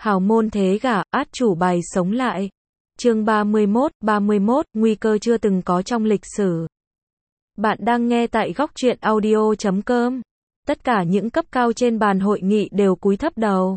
Hào môn thế gả, át chủ bài sống lại. Chương 31, nguy cơ chưa từng có trong lịch sử. Bạn đang nghe tại góc truyện audio.com. Tất cả những cấp cao trên bàn hội nghị đều cúi thấp đầu.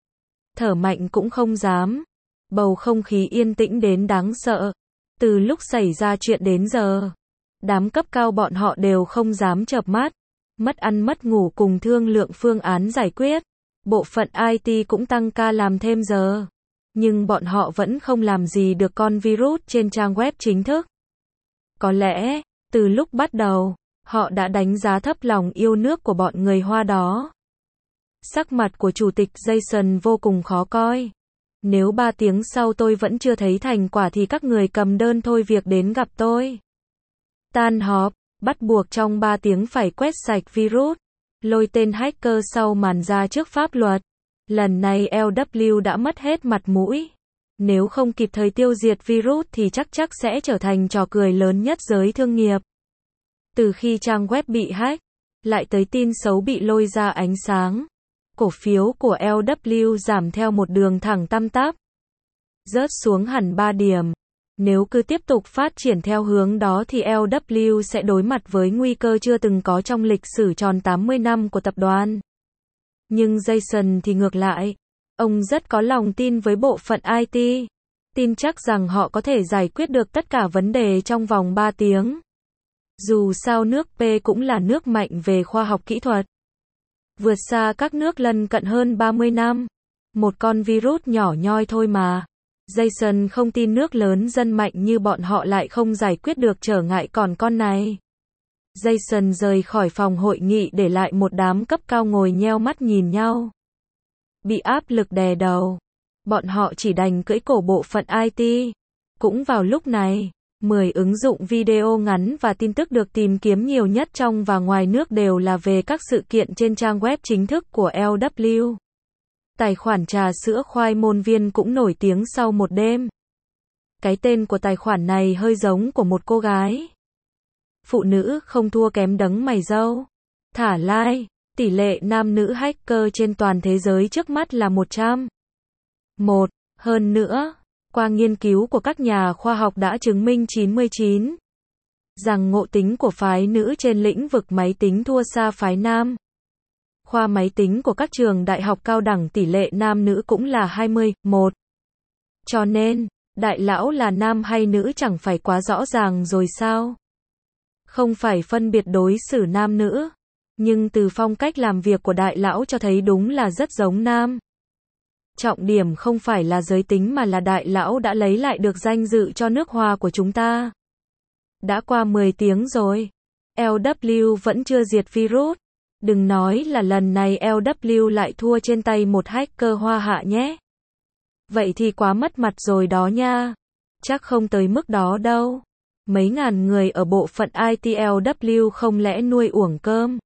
Thở mạnh cũng không dám. Bầu không khí yên tĩnh đến đáng sợ. Từ lúc xảy ra chuyện đến giờ, đám cấp cao bọn họ đều không dám chợp mắt. Mất ăn mất ngủ cùng thương lượng phương án giải quyết. Bộ phận IT cũng tăng ca làm thêm giờ. Nhưng bọn họ vẫn không làm gì được con virus trên trang web chính thức. Có lẽ, từ lúc bắt đầu, họ đã đánh giá thấp lòng yêu nước của bọn người Hoa đó. Sắc mặt của Chủ tịch Jason vô cùng khó coi. Nếu 3 tiếng sau tôi vẫn chưa thấy thành quả thì các người cầm đơn thôi việc đến gặp tôi. Tan họp, bắt buộc trong 3 tiếng phải quét sạch virus. Lôi tên hacker sau màn ra trước pháp luật. Lần này LW đã mất hết mặt mũi. Nếu không kịp thời tiêu diệt virus thì chắc sẽ trở thành trò cười lớn nhất giới thương nghiệp. Từ khi trang web bị hack, lại tới tin xấu bị lôi ra ánh sáng. Cổ phiếu của LW giảm theo một đường thẳng tăm tắp. Rớt xuống hẳn 3 điểm. Nếu cứ tiếp tục phát triển theo hướng đó thì LW sẽ đối mặt với nguy cơ chưa từng có trong lịch sử tròn 80 năm của tập đoàn. Nhưng Jason thì ngược lại. Ông rất có lòng tin với bộ phận IT. Tin chắc rằng họ có thể giải quyết được tất cả vấn đề trong vòng 3 tiếng. Dù sao nước P cũng là nước mạnh về khoa học kỹ thuật. Vượt xa các nước lân cận hơn 30 năm. Một con virus nhỏ nhoi thôi mà. Jason không tin nước lớn dân mạnh như bọn họ lại không giải quyết được trở ngại còn con này. Jason rời khỏi phòng hội nghị để lại một đám cấp cao ngồi nheo mắt nhìn nhau. Bị áp lực đè đầu. Bọn họ chỉ đành cưỡi cổ bộ phận IT. Cũng vào lúc này, 10 ứng dụng video ngắn và tin tức được tìm kiếm nhiều nhất trong và ngoài nước đều là về các sự kiện trên trang web chính thức của LW. Tài khoản trà sữa khoai môn viên cũng nổi tiếng sau một đêm. Cái tên của tài khoản này hơi giống của một cô gái. Phụ nữ không thua kém đấng mày râu. Thả like, tỷ lệ nam nữ hacker trên toàn thế giới trước mắt là 100. Hơn nữa, qua nghiên cứu của các nhà khoa học đã chứng minh 99 rằng ngộ tính của phái nữ trên lĩnh vực máy tính thua xa phái nam. Khoa máy tính của các trường đại học cao đẳng tỷ lệ nam nữ cũng là 20:1. Cho nên, đại lão là nam hay nữ chẳng phải quá rõ ràng rồi sao? Không phải phân biệt đối xử nam nữ, nhưng từ phong cách làm việc của đại lão cho thấy đúng là rất giống nam. Trọng điểm không phải là giới tính mà là đại lão đã lấy lại được danh dự cho nước Hoa của chúng ta. Đã qua 10 tiếng rồi, LW vẫn chưa diệt virus. Đừng nói là lần này LW lại thua trên tay một hacker Hoa hạ nhé. Vậy thì quá mất mặt rồi đó nha. Chắc không tới mức đó đâu. Mấy ngàn người ở bộ phận IT LW không lẽ nuôi uổng cơm.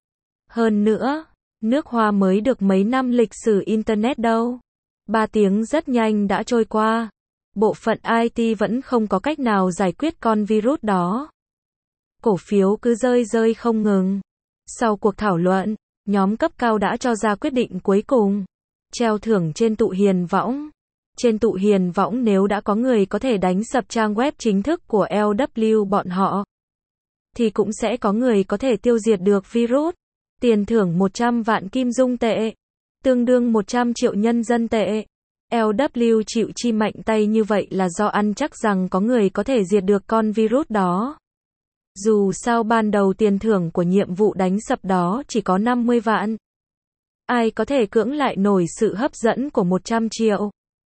Hơn nữa, nước Hoa mới được mấy năm lịch sử Internet đâu. 3 tiếng rất nhanh đã trôi qua. Bộ phận IT vẫn không có cách nào giải quyết con virus đó. Cổ phiếu cứ rơi không ngừng. Sau cuộc thảo luận, nhóm cấp cao đã cho ra quyết định cuối cùng. Treo thưởng trên tụ hiền võng. Trên tụ hiền võng nếu đã có người có thể đánh sập trang web chính thức của LW bọn họ, thì cũng sẽ có người có thể tiêu diệt được virus. Tiền thưởng 100 vạn kim dung tệ, tương đương 100 triệu nhân dân tệ. LW chịu chi mạnh tay như vậy là do ăn chắc rằng có người có thể diệt được con virus đó. Dù sao ban đầu tiền thưởng của nhiệm vụ đánh sập đó chỉ có 50 vạn. Ai có thể cưỡng lại nổi sự hấp dẫn của 100 triệu?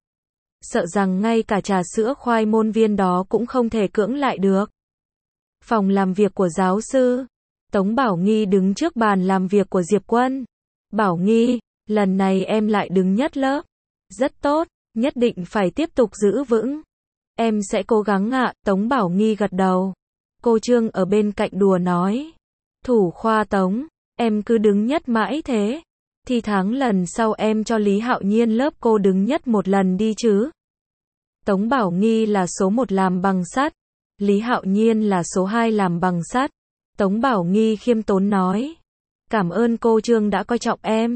Sợ rằng ngay cả trà sữa khoai môn viên đó cũng không thể cưỡng lại được. Phòng làm việc của giáo sư Tống Bảo Nghi đứng trước bàn làm việc của Diệp Quân. Bảo Nghi, lần này em lại đứng nhất lớp. Rất tốt, nhất định phải tiếp tục giữ vững. Em sẽ cố gắng ạ, Tống Bảo Nghi gật đầu. Cô Trương ở bên cạnh đùa nói. Thủ khoa Tống, em cứ đứng nhất mãi thế. Thì tháng lần sau em cho Lý Hạo Nhiên lớp cô đứng nhất một lần đi chứ. Tống Bảo Nghi là số 1 làm bằng sắt. Lý Hạo Nhiên là số 2 làm bằng sắt. Tống Bảo Nghi khiêm tốn nói. Cảm ơn cô Trương đã coi trọng em.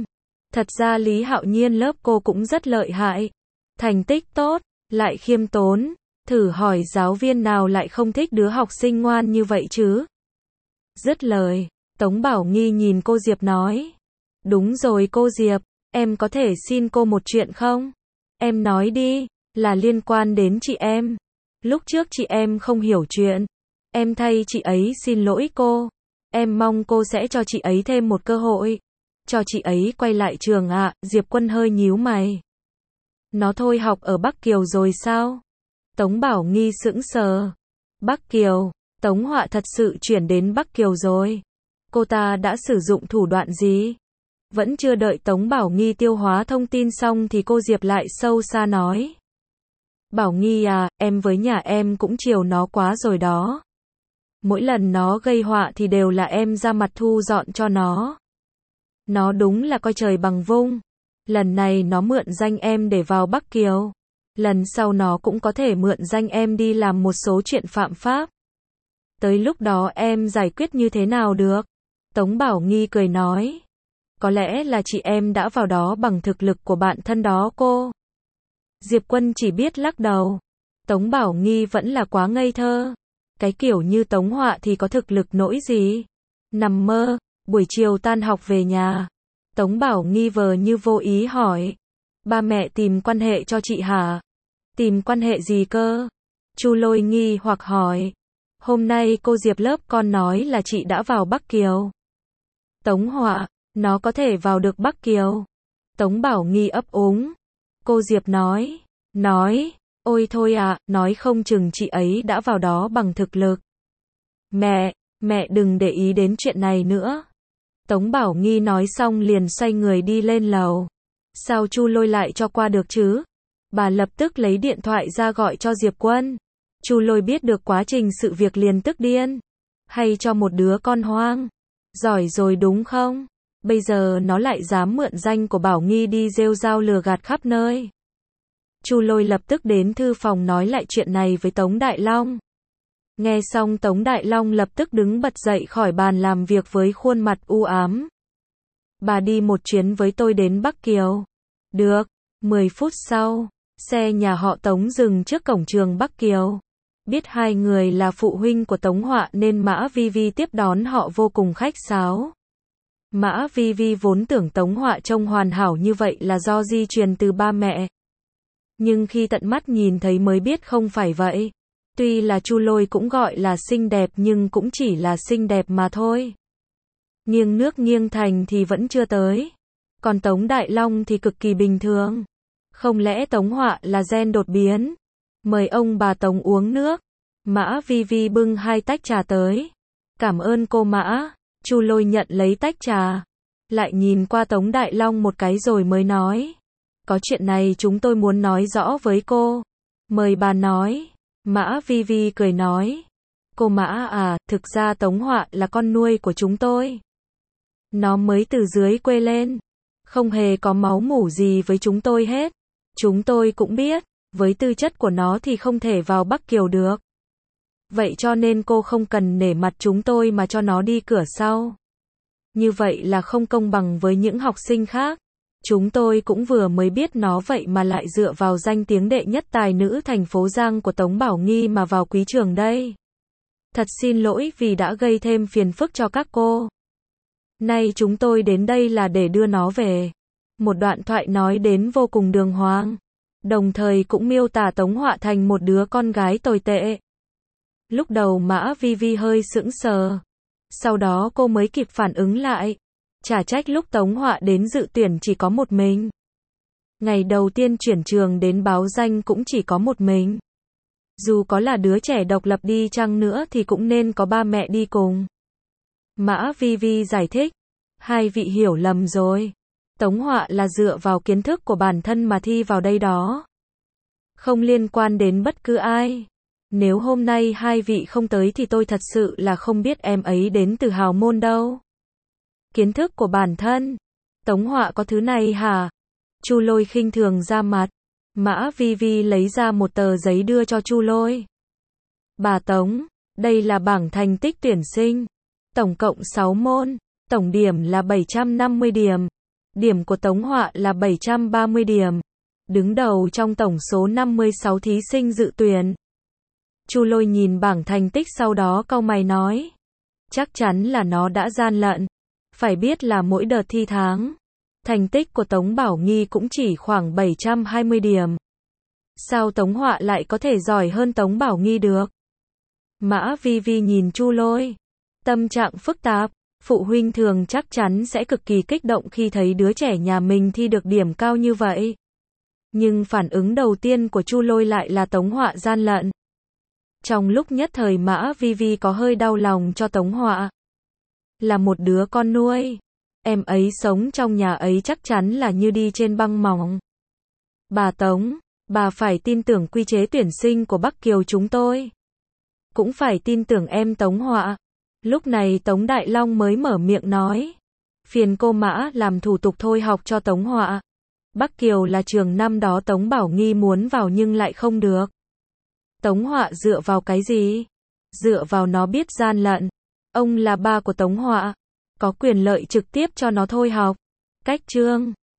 Thật ra Lý Hạo Nhiên lớp cô cũng rất lợi hại. Thành tích tốt, lại khiêm tốn. Thử hỏi giáo viên nào lại không thích đứa học sinh ngoan như vậy chứ? Dứt lời, Tống Bảo Nghi nhìn cô Diệp nói. Đúng rồi cô Diệp, em có thể xin cô một chuyện không? Em nói đi, là liên quan đến chị em. Lúc trước chị em không hiểu chuyện. Em thay chị ấy xin lỗi cô. Em mong cô sẽ cho chị ấy thêm một cơ hội. Cho chị ấy quay lại trường ạ. Diệp Quân hơi nhíu mày. Nó thôi học ở Bắc Kiều rồi sao? Tống Bảo Nghi sững sờ. Bắc Kiều, Tống Họa thật sự chuyển đến Bắc Kiều rồi. Cô ta đã sử dụng thủ đoạn gì? Vẫn chưa đợi Tống Bảo Nghi tiêu hóa thông tin xong thì cô Diệp lại sâu xa nói. Bảo Nghi à, em với nhà em cũng chiều nó quá rồi đó. Mỗi lần nó gây họa thì đều là em ra mặt thu dọn cho nó. Nó đúng là coi trời bằng vung. Lần này nó mượn danh em để vào Bắc Kiều. Lần sau nó cũng có thể mượn danh em đi làm một số chuyện phạm pháp. Tới lúc đó em giải quyết như thế nào được? Tống Bảo Nghi cười nói. Có lẽ là chị em đã vào đó bằng thực lực của bạn thân đó cô. Diệp Quân chỉ biết lắc đầu. Tống Bảo Nghi vẫn là quá ngây thơ. Cái kiểu như Tống Họa thì có thực lực nỗi gì? Nằm mơ. Buổi chiều tan học về nhà. Tống Bảo Nghi vờ như vô ý hỏi. Ba mẹ tìm quan hệ cho chị hả? Tìm quan hệ gì cơ? Chu Lôi nghi hoặc hỏi. Hôm nay cô Diệp lớp con nói là chị đã vào Bắc Kiều. Tống Họa, nó có thể vào được Bắc Kiều. Tống Bảo Nghi ấp úng. Cô Diệp nói. Ôi thôi ạ, nói không chừng chị ấy đã vào đó bằng thực lực. Mẹ đừng để ý đến chuyện này nữa. Tống Bảo Nghi nói xong liền xoay người đi lên lầu. Sao Chu Lôi lại cho qua được chứ? Bà lập tức lấy điện thoại ra gọi cho Diệp Quân. Chu Lôi biết được quá trình sự việc liền tức điên. Hay cho một đứa con hoang. Giỏi rồi đúng không? Bây giờ nó lại dám mượn danh của Bảo Nghi đi rêu rao lừa gạt khắp nơi. Chu Lôi lập tức đến thư phòng nói lại chuyện này với Tống Đại Long. Nghe xong Tống Đại Long lập tức đứng bật dậy khỏi bàn làm việc với khuôn mặt u ám. Bà đi một chuyến với tôi đến Bắc Kiều. Được. 10 phút sau, xe nhà họ Tống dừng trước cổng trường Bắc Kiều. Biết hai người là phụ huynh của Tống Họa nên Mã Vi Vi tiếp đón họ vô cùng khách sáo. Mã Vi Vi vốn tưởng Tống Họa trông hoàn hảo như vậy là do di truyền từ ba mẹ. Nhưng khi tận mắt nhìn thấy mới biết không phải vậy. Tuy là Chu Lôi cũng gọi là xinh đẹp nhưng cũng chỉ là xinh đẹp mà thôi. Nghiêng nước nghiêng thành thì vẫn chưa tới. Còn Tống Đại Long thì cực kỳ bình thường. Không lẽ Tống Họa là gen đột biến? Mời ông bà Tống uống nước. Mã Vi Vi bưng 2 tách trà tới. Cảm ơn cô Mã. Chu Lôi nhận lấy tách trà. Lại nhìn qua Tống Đại Long một cái rồi mới nói. Có chuyện này chúng tôi muốn nói rõ với cô. Mời bà nói. Mã Vi Vi cười nói. Cô Mã à, thực ra Tống Họa là con nuôi của chúng tôi. Nó mới từ dưới quê lên. Không hề có máu mủ gì với chúng tôi hết. Chúng tôi cũng biết, với tư chất của nó thì không thể vào Bắc Kiều được. Vậy cho nên cô không cần nể mặt chúng tôi mà cho nó đi cửa sau. Như vậy là không công bằng với những học sinh khác. Chúng tôi cũng vừa mới biết nó vậy mà lại dựa vào danh tiếng đệ nhất tài nữ thành phố Giang của Tống Bảo Nghi mà vào quý trường đây. Thật xin lỗi vì đã gây thêm phiền phức cho các cô. Nay chúng tôi đến đây là để đưa nó về. Một đoạn thoại nói đến vô cùng đường hoàng. Đồng thời cũng miêu tả Tống Họa thành một đứa con gái tồi tệ. Lúc đầu Mã Vi Vi hơi sững sờ. Sau đó cô mới kịp phản ứng lại. Chả trách lúc Tống Họa đến dự tuyển chỉ có một mình. Ngày đầu tiên chuyển trường đến báo danh cũng chỉ có một mình. Dù có là đứa trẻ độc lập đi chăng nữa thì cũng nên có ba mẹ đi cùng. Mã Vi Vi giải thích. Hai vị hiểu lầm rồi. Tống Họa là dựa vào kiến thức của bản thân mà thi vào đây đó. Không liên quan đến bất cứ ai. Nếu hôm nay hai vị không tới thì tôi thật sự là không biết em ấy đến từ hào môn đâu. Kiến thức của bản thân. Tống Họa có thứ này hả? Chu Lôi khinh thường ra mặt. Mã Vi Vi lấy ra một tờ giấy đưa cho Chu Lôi. Bà Tống, đây là bảng thành tích tuyển sinh. Tổng cộng 6 môn. Tổng điểm là 750 điểm. Điểm của Tống Họa là 730 điểm. Đứng đầu trong tổng số 56 thí sinh dự tuyển. Chu Lôi nhìn bảng thành tích sau đó cau mày nói. Chắc chắn là nó đã gian lận. Phải biết là mỗi đợt thi tháng, thành tích của Tống Bảo Nghi cũng chỉ khoảng 720 điểm. Sao Tống Họa lại có thể giỏi hơn Tống Bảo Nghi được? Mã Vi Vi nhìn Chu Lôi. Tâm trạng phức tạp. Phụ huynh thường chắc chắn sẽ cực kỳ kích động khi thấy đứa trẻ nhà mình thi được điểm cao như vậy. Nhưng phản ứng đầu tiên của Chu Lôi lại là Tống Họa gian lận. Trong lúc nhất thời Mã Vi Vi có hơi đau lòng cho Tống Họa. Là một đứa con nuôi. Em ấy sống trong nhà ấy chắc chắn là như đi trên băng mỏng. Bà Tống, bà phải tin tưởng quy chế tuyển sinh của Bắc Kiều chúng tôi. Cũng phải tin tưởng em Tống Họa. Lúc này Tống Đại Long mới mở miệng nói. Phiền cô Mã làm thủ tục thôi học cho Tống Họa. Bắc Kiều là trường năm đó Tống Bảo Nghi muốn vào nhưng lại không được. Tống Họa dựa vào cái gì? Dựa vào nó biết gian lận. Ông là ba của Tống Họa. Có quyền lợi trực tiếp cho nó thôi học. Cách chương